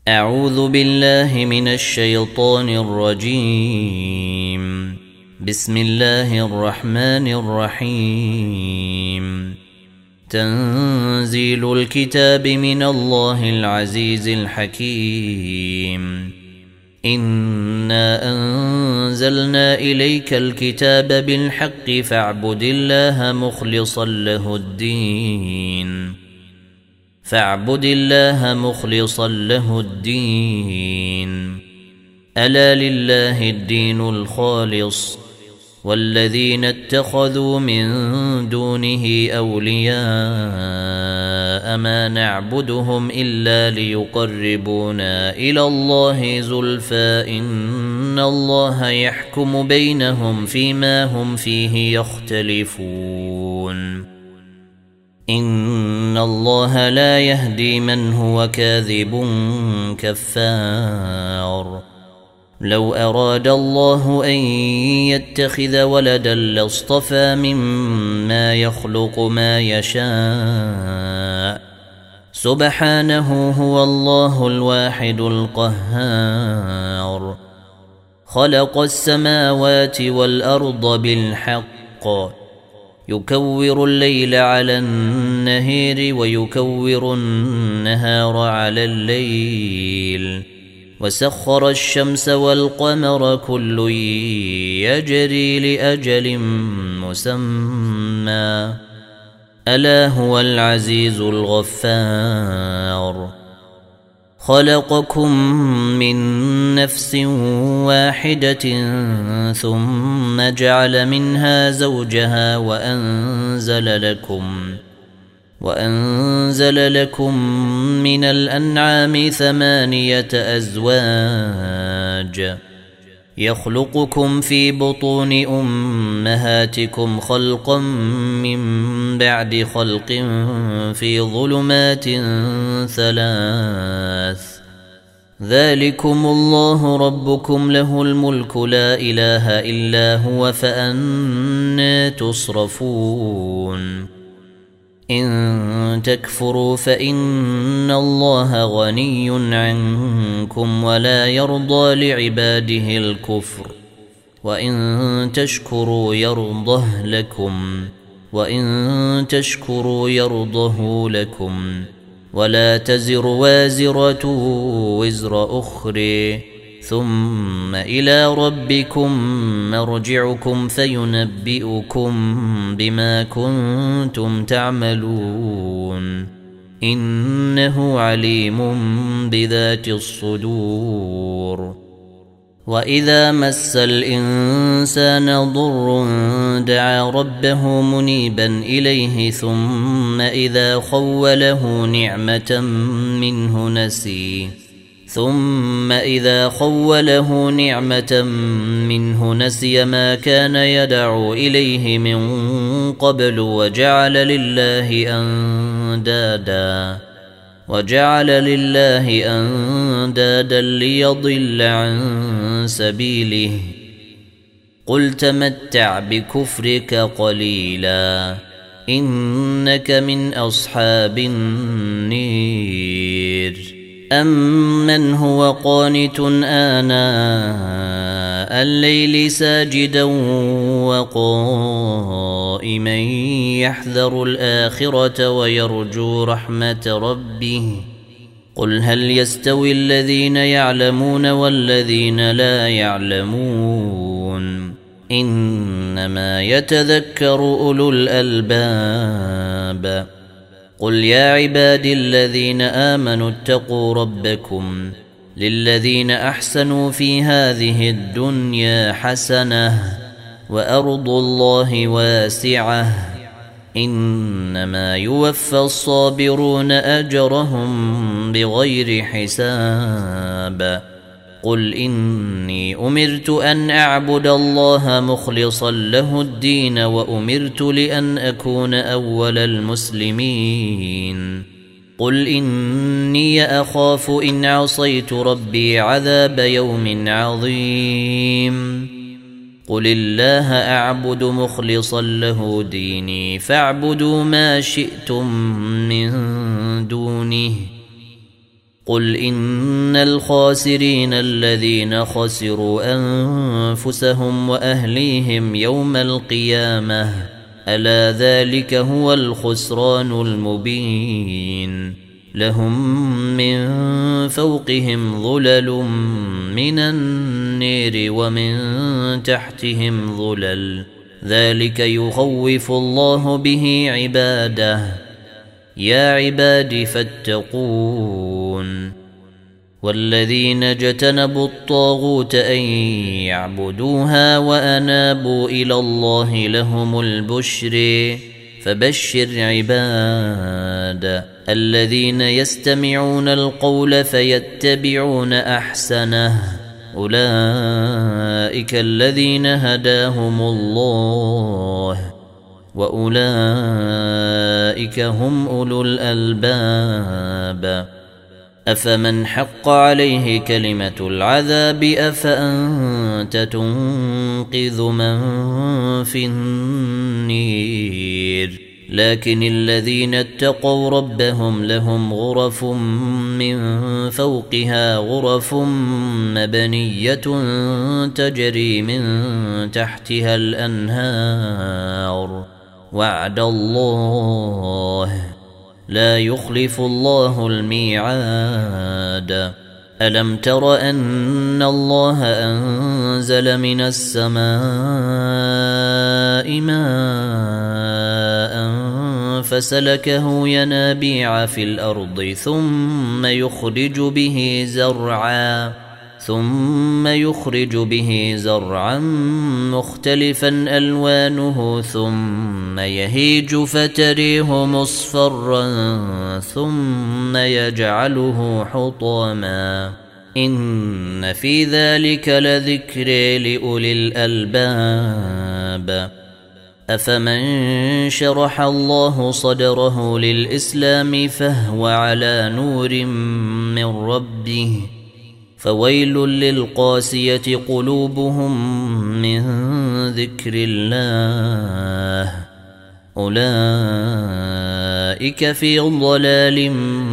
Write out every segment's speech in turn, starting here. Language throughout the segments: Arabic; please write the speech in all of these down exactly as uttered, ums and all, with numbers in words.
أعوذ بالله من الشيطان الرجيم. بسم الله الرحمن الرحيم. تنزيل الكتاب من الله العزيز الحكيم. إنا أنزلنا إليك الكتاب بالحق فاعبد الله مخلصا له الدين فاعبد الله مخلصا له الدين ألا لله الدين الخالص والذين اتخذوا من دونه أولياء ما نعبدهم إلا ليقربونا إلى الله زلفى إن الله يحكم بينهم فيما هم فيه يختلفون إن الله لا يهدي من هو كاذب كفار. لو أراد الله أن يتخذ ولدا لاصطفى مما يخلق ما يشاء سبحانه هو الله الواحد القهار. خلق السماوات والأرض بالحق يكور الليل على النهار ويكور النهار على الليل وسخر الشمس والقمر كل يجري لأجل مسمى ألا هو العزيز الغفار. خلقكم من نفس واحدة ثم جعل منها زوجها وأنزل لكم وأنزل لكم من الأنعام ثمانية أزواج يخلقكم في بطون أمهاتكم خلقا من بعد خلق في ظلمات ثلاث ذلكم الله ربكم له الملك لا إله إلا هو فأنى تصرفون. إن تكفروا فإن الله غني عنكم ولا يرضى لعباده الكفر وإن تشكروا يرضه لكم وإن تشكروا يرضه لكم ولا تزر وازرة وزر أخرى ثم إلى ربكم مرجعكم فينبئكم بما كنتم تعملون إنه عليم بذات الصدور. وإذا مس الإنسان ضر دعا ربه منيبا إليه ثم إذا خوله نعمة منه نسي ثم إذا خوله نعمة منه نسي ما كان يدعو إليه من قبل وجعل لله أندادا وجعل لله أندادا ليضل عن سبيله قل تمتع بكفرك قليلا إنك من أصحاب النير. أمن هو قانت آناء الليل ساجدا وقائما يحذر الآخرة ويرجو رحمة ربه قل هل يستوي الذين يعلمون والذين لا يعلمون إنما يتذكر أولو الألباب. قل يا عبادي الذين آمنوا اتقوا ربكم للذين أحسنوا في هذه الدنيا حسنة وأرض الله واسعة إنما يوفى الصابرون أجرهم بغير حساب. قل إني أمرت أن أعبد الله مخلصا له الدين وأمرت لأن أكون أول المسلمين. قل إني أخاف إن عصيت ربي عذاب يوم عظيم. قل الله أعبد مخلصا له ديني فاعبدوا ما شئتم من دونه قل إن الخاسرين الذين خسروا أنفسهم وأهليهم يوم القيامة ألا ذلك هو الخسران المبين لهم من فوقهم ظلل من النير ومن تحتهم ظلل ذلك يخوف الله به عباده يا عباد فاتقون والذين اجتنبوا الطاغوت أن يعبدوها وأنابوا إلى الله لهم البشر فبشر عباد الذين يستمعون القول فيتبعون أحسنه أولئك الذين هداهم الله وأولئك هم أولو الألباب أفمن حق عليه كلمة العذاب أفأنت تنقذ من في النير لكن الذين اتقوا ربهم لهم غرف من فوقها غرف مبنية تجري من تحتها الأنهار وعد الله لا يخلف الله الميعاد ألم تر أن الله أنزل من السماء ماء فسلكه ينابيع في الأرض ثم يخرج به زرعا ثم يخرج به زرعا مختلفا ألوانه ثم يهيج فتريه مصفرا ثم يجعله حطاما إن في ذلك لذكر لأولي الألباب أفمن شرح الله صدره للإسلام فهو على نور من ربه فويل للقاسية قلوبهم من ذكر الله أولئك في ضلال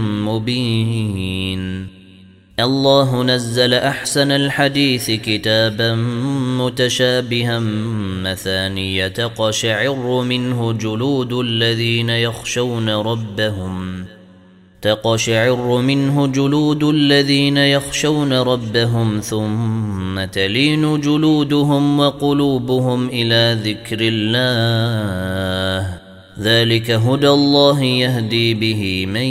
مبين الله نزل أحسن الحديث كتابا متشابها مثانية تقشعر منه جلود الذين يخشون ربهم تقشعر منه جلود الذين يخشون ربهم ثم تلين جلودهم وقلوبهم إلى ذكر الله ذلك هدى الله يهدي به من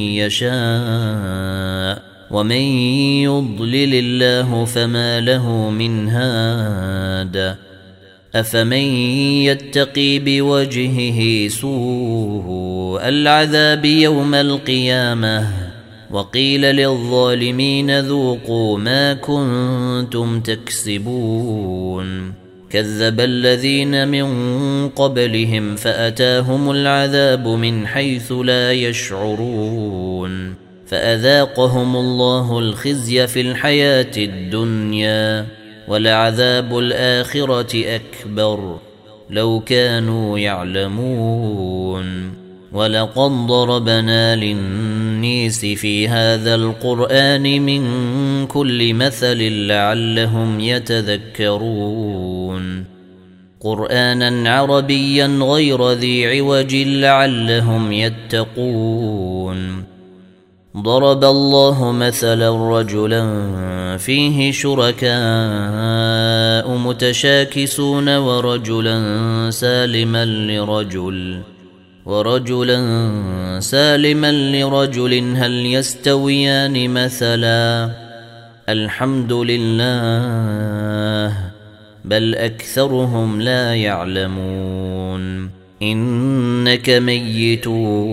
يشاء ومن يضلل الله فما له من هاد أفمن يتقي بوجهه سوء العذاب يوم القيامة وقيل للظالمين ذوقوا ما كنتم تكسبون كذب الذين من قبلهم فأتاهم العذاب من حيث لا يشعرون فأذاقهم الله الخزي في الحياة الدنيا ولعذاب الآخرة أكبر لو كانوا يعلمون ولقد ضربنا للناس في هذا القرآن من كل مثل لعلهم يتذكرون قرآنا عربيا غير ذي عوج لعلهم يتقون ضرب الله مثلا رجلا فيه شركاء متشاكسون ورجلا سالما لرجل ورجلا سالما لرجل هل يستويان مثلا الحمد لله بل أكثرهم لا يعلمون إنك ميت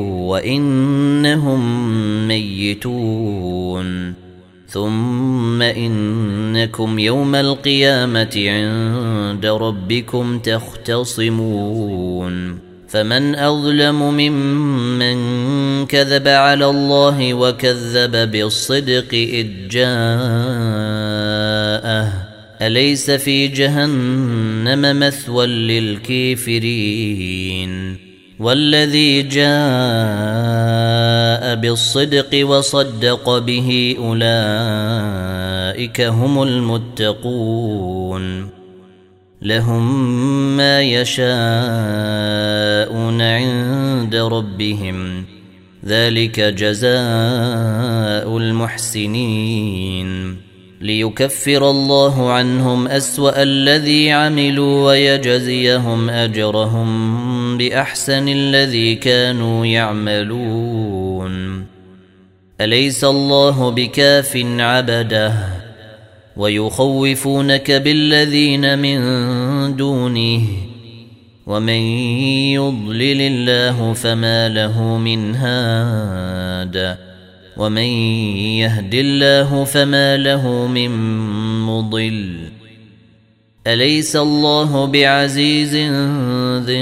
وإنهم ميتون ثم إنكم يوم القيامة عند ربكم تختصمون فمن أظلم ممن كذب على الله وكذب بالصدق إذ جاءه أليس في جهنم مثوى للكافرين والذي جاء بالصدق وصدق به أولئك هم المتقون لهم ما يشاءون عند ربهم ذلك جزاء المحسنين ليكفر الله عنهم أسوأ الذي عملوا ويجزيهم أجرهم بأحسن الذي كانوا يعملون أليس الله بكاف عبده ويخوفونك بالذين من دونه ومن يضلل الله فما له من هاد ومن يهد الله فما له من مضل أليس الله بعزيز ذي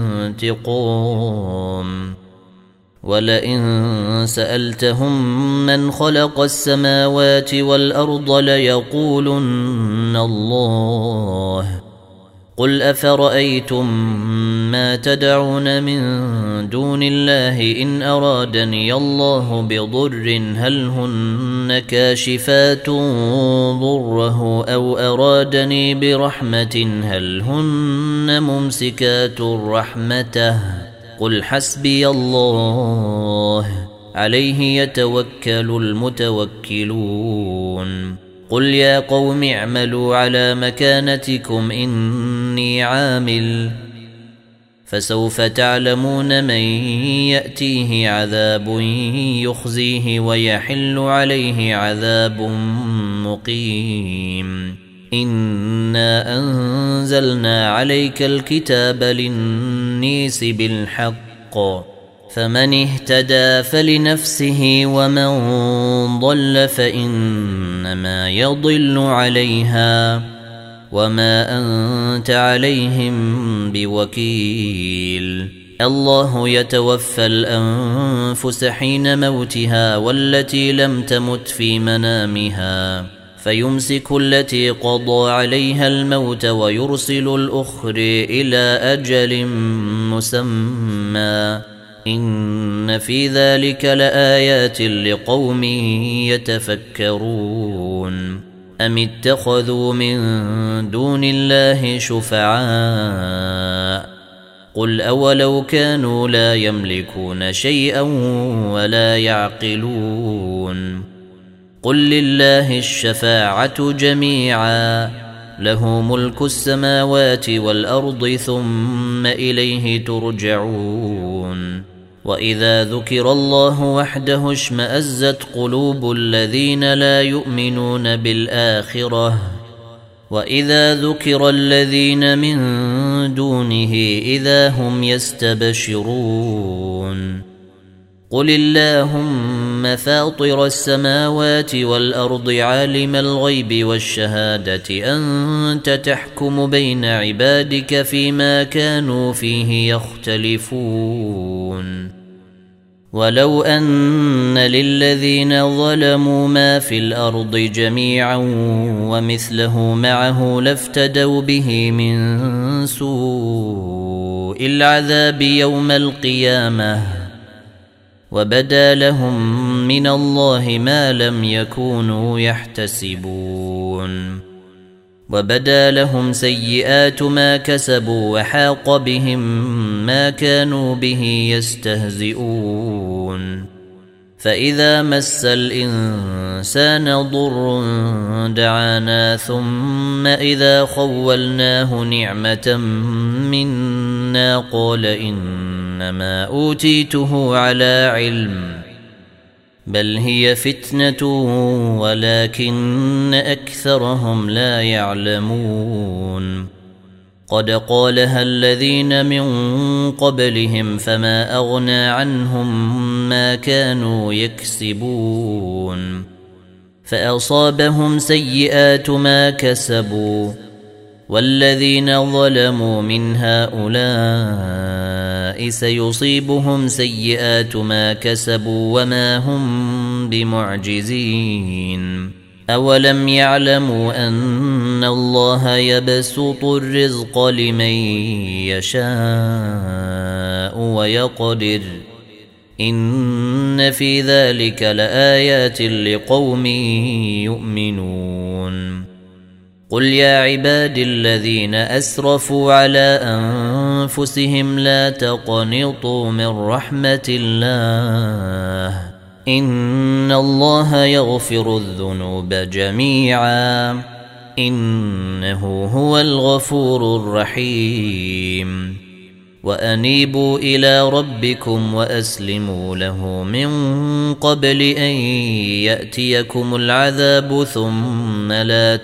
انتقام ولئن سألتهم من خلق السماوات والأرض ليقولن الله قل أفرأيتم ما تدعون من دون الله إن أرادني الله بضر هل هن كاشفات ضره أو أرادني برحمة هل هن ممسكات رحمته قل حسبي الله عليه يتوكل المتوكلون قل يا قوم اعملوا على مكانتكم إني عامل فسوف تعلمون من يأتيه عذاب يخزيه ويحل عليه عذاب مقيم إنا أنزلنا عليك الكتاب للنيس بالحق فمن اهتدى فلنفسه ومن ضل فإنما يضل عليها وما أنت عليهم بوكيل الله يتوفى الأنفس حين موتها والتي لم تمت في منامها فيمسك التي قضى عليها الموت ويرسل الأخر إلى أجل مسمى إن في ذلك لآيات لقوم يتفكرون أم اتخذوا من دون الله شفعاء قل أولو كانوا لا يملكون شيئا ولا يعقلون قل لله الشفاعة جميعا له ملك السماوات والأرض ثم إليه ترجعون وإذا ذكر الله وحده اشمأزت قلوب الذين لا يؤمنون بالآخرة وإذا ذكر الذين من دونه إذا هم يستبشرون قل اللهم فاطر السماوات والأرض عالم الغيب والشهادة أنت تحكم بين عبادك فيما كانوا فيه يختلفون ولو أن للذين ظلموا ما في الأرض جميعا ومثله معه لافتدوا به من سوء العذاب يوم القيامة وبدا لهم من الله ما لم يكونوا يحتسبون وبدا لهم سيئات ما كسبوا وحاق بهم ما كانوا به يستهزئون فإذا مس الإنسان ضر دعانا ثم إذا خولناه نعمة منا قال إنما أوتيته على علم بل هي فتنة ولكن أكثرهم لا يعلمون قد قالها الذين من قبلهم فما أغنى عنهم ما كانوا يكسبون فأصابهم سيئات ما كسبوا والذين ظلموا من هؤلاء سيصيبهم سيئات ما كسبوا وما هم بمعجزين أولم يعلموا أن الله يبسط الرزق لمن يشاء ويقدر إن في ذلك لآيات لقوم يؤمنون قل يا عبادي الذين أسرفوا على أنفسهم لا تقنطوا من رحمة الله إن الله يغفر الذنوب جميعا إنه هو الغفور الرحيم وأنيبوا إلى ربكم وأسلموا له من قبل أن يأتيكم العذاب ثم لا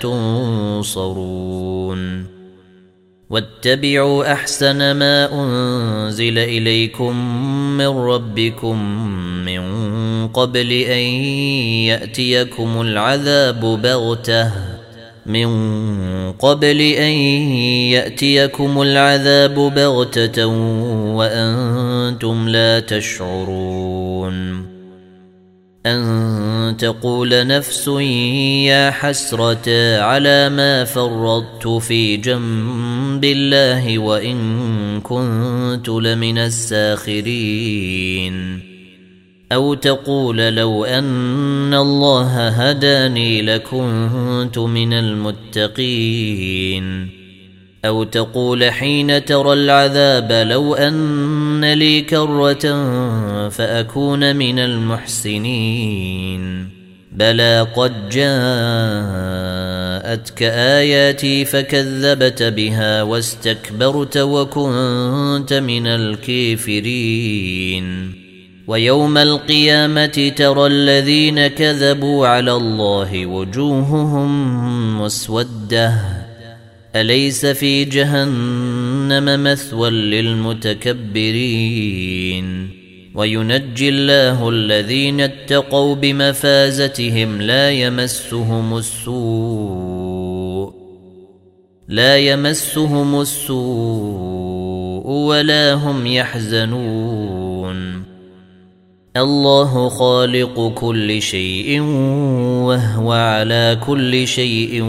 تنصرون واتبعوا أحسن ما أنزل إليكم من ربكم من قبل أن يأتيكم العذاب بغتة من قبل أن يأتيكم العذاب بغتة وأنتم لا تشعرون أن تقول نفس يا حسرة على ما فرطت في جنب الله وإن كنت لمن الساخرين أو تقول لو أن الله هداني لكنت من المتقين أو تقول حين ترى العذاب لو أن لي كرة فأكون من المحسنين بلى قد جاءتك آياتي فكذبت بها واستكبرت وكنت من الكافرين ويوم القيامة ترى الذين كذبوا على الله وجوههم مسودة أليس في جهنم مثوى للمتكبرين وينجي الله الذين اتقوا بمفازتهم لا يمسهم السوء لا يمسهم السوء ولا هم يحزنون الله خالق كل شيء وهو على كل شيء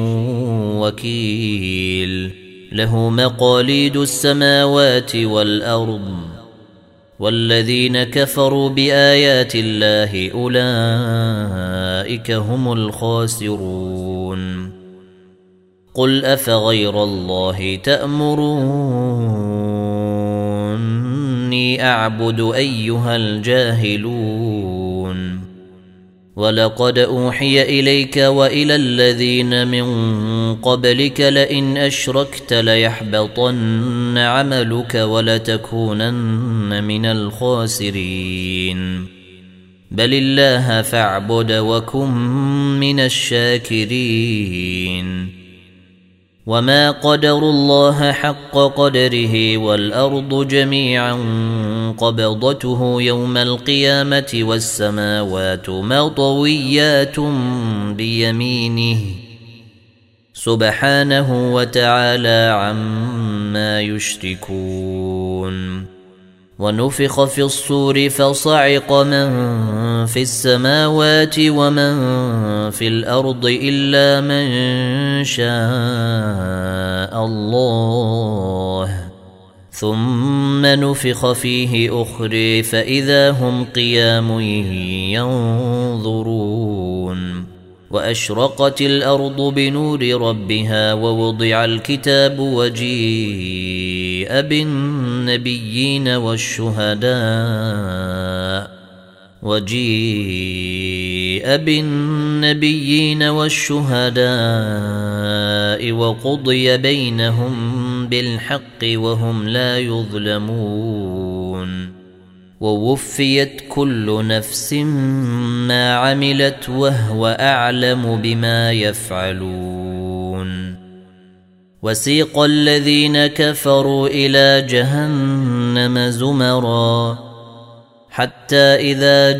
وكيل له مقاليد السماوات والأرض والذين كفروا بآيات الله أولئك هم الخاسرون قل أفغير الله تأمروني أعبد أيها الجاهلون ولقد أوحي إليك وإلى الذين من قبلك لئن أشركت ليحبطن عملك ولتكونن من الخاسرين بل الله فاعبد وكن من الشاكرين وما قدروا الله حق قدره والأرض جميعا قبضته يوم القيامة والسماوات مطويات بيمينه سبحانه وتعالى عما يشركون ونفخ في الصور فصعق من في السماوات ومن في الأرض إلا من شاء الله ثم نفخ فيه أخرى فإذا هم قيام ينظرون وأشرقت الأرض بنور ربها ووضع الكتاب وجيء بالنبيين والشهداء وجيء بالنبيين والشهداء وقضي بينهم بالحق وهم لا يظلمون ووفيت كل نفس ما عملت وهو أعلم بما يفعلون وسيق الذين كفروا إلى جهنم زمرا حتى إذا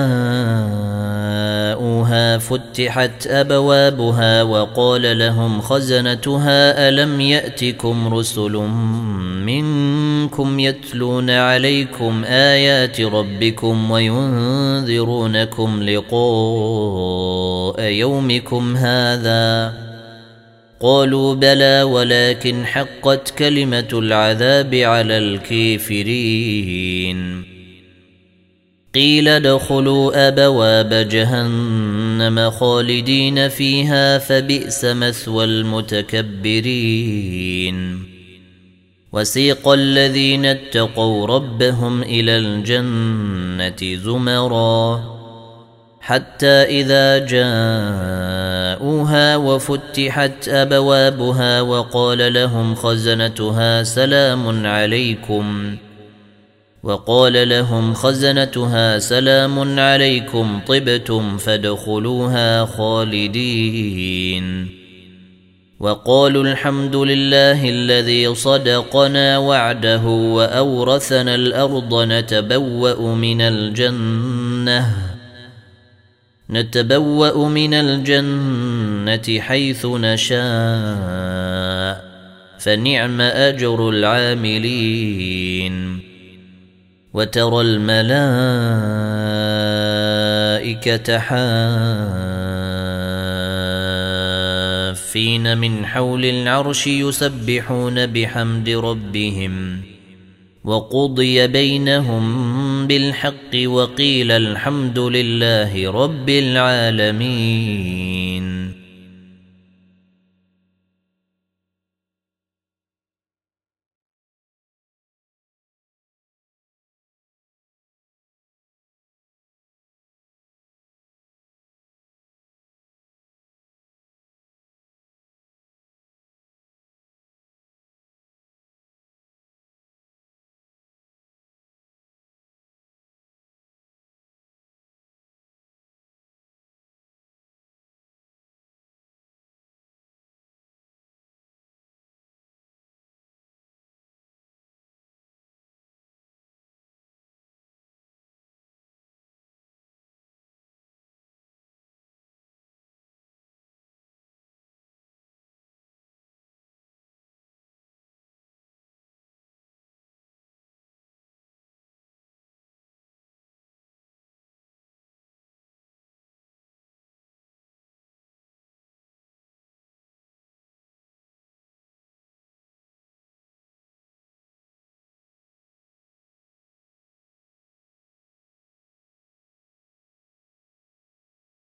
جاءوها فتحت أبوابها وقال لهم خزنتها ألم يأتكم رسل منكم يتلون عليكم آيات ربكم وينذرونكم لقاء يومكم هذا؟ قالوا بلى ولكن حقت كلمة العذاب على الكافرين. قيل ادخلوا أبواب جهنم خالدين فيها فبئس مثوى المتكبرين. وسيق الذين اتقوا ربهم إلى الجنة زمرا حتى إذا جاءوها وفتحت أبوابها وقال لهم خزنتها سلام عليكم وقال لهم خزنتها سلام عليكم طبتم فادخلوها خالدين. وقالوا الحمد لله الذي صدقنا وعده وأورثنا الأرض نتبوأ من الجنة نتبوأ من الجنة حيث نشاء فنعم أجر العاملين. وترى الملائكة حافين من حول العرش يسبحون بحمد ربهم وقضي بينهم بالحق وقيل الحمد لله رب العالمين.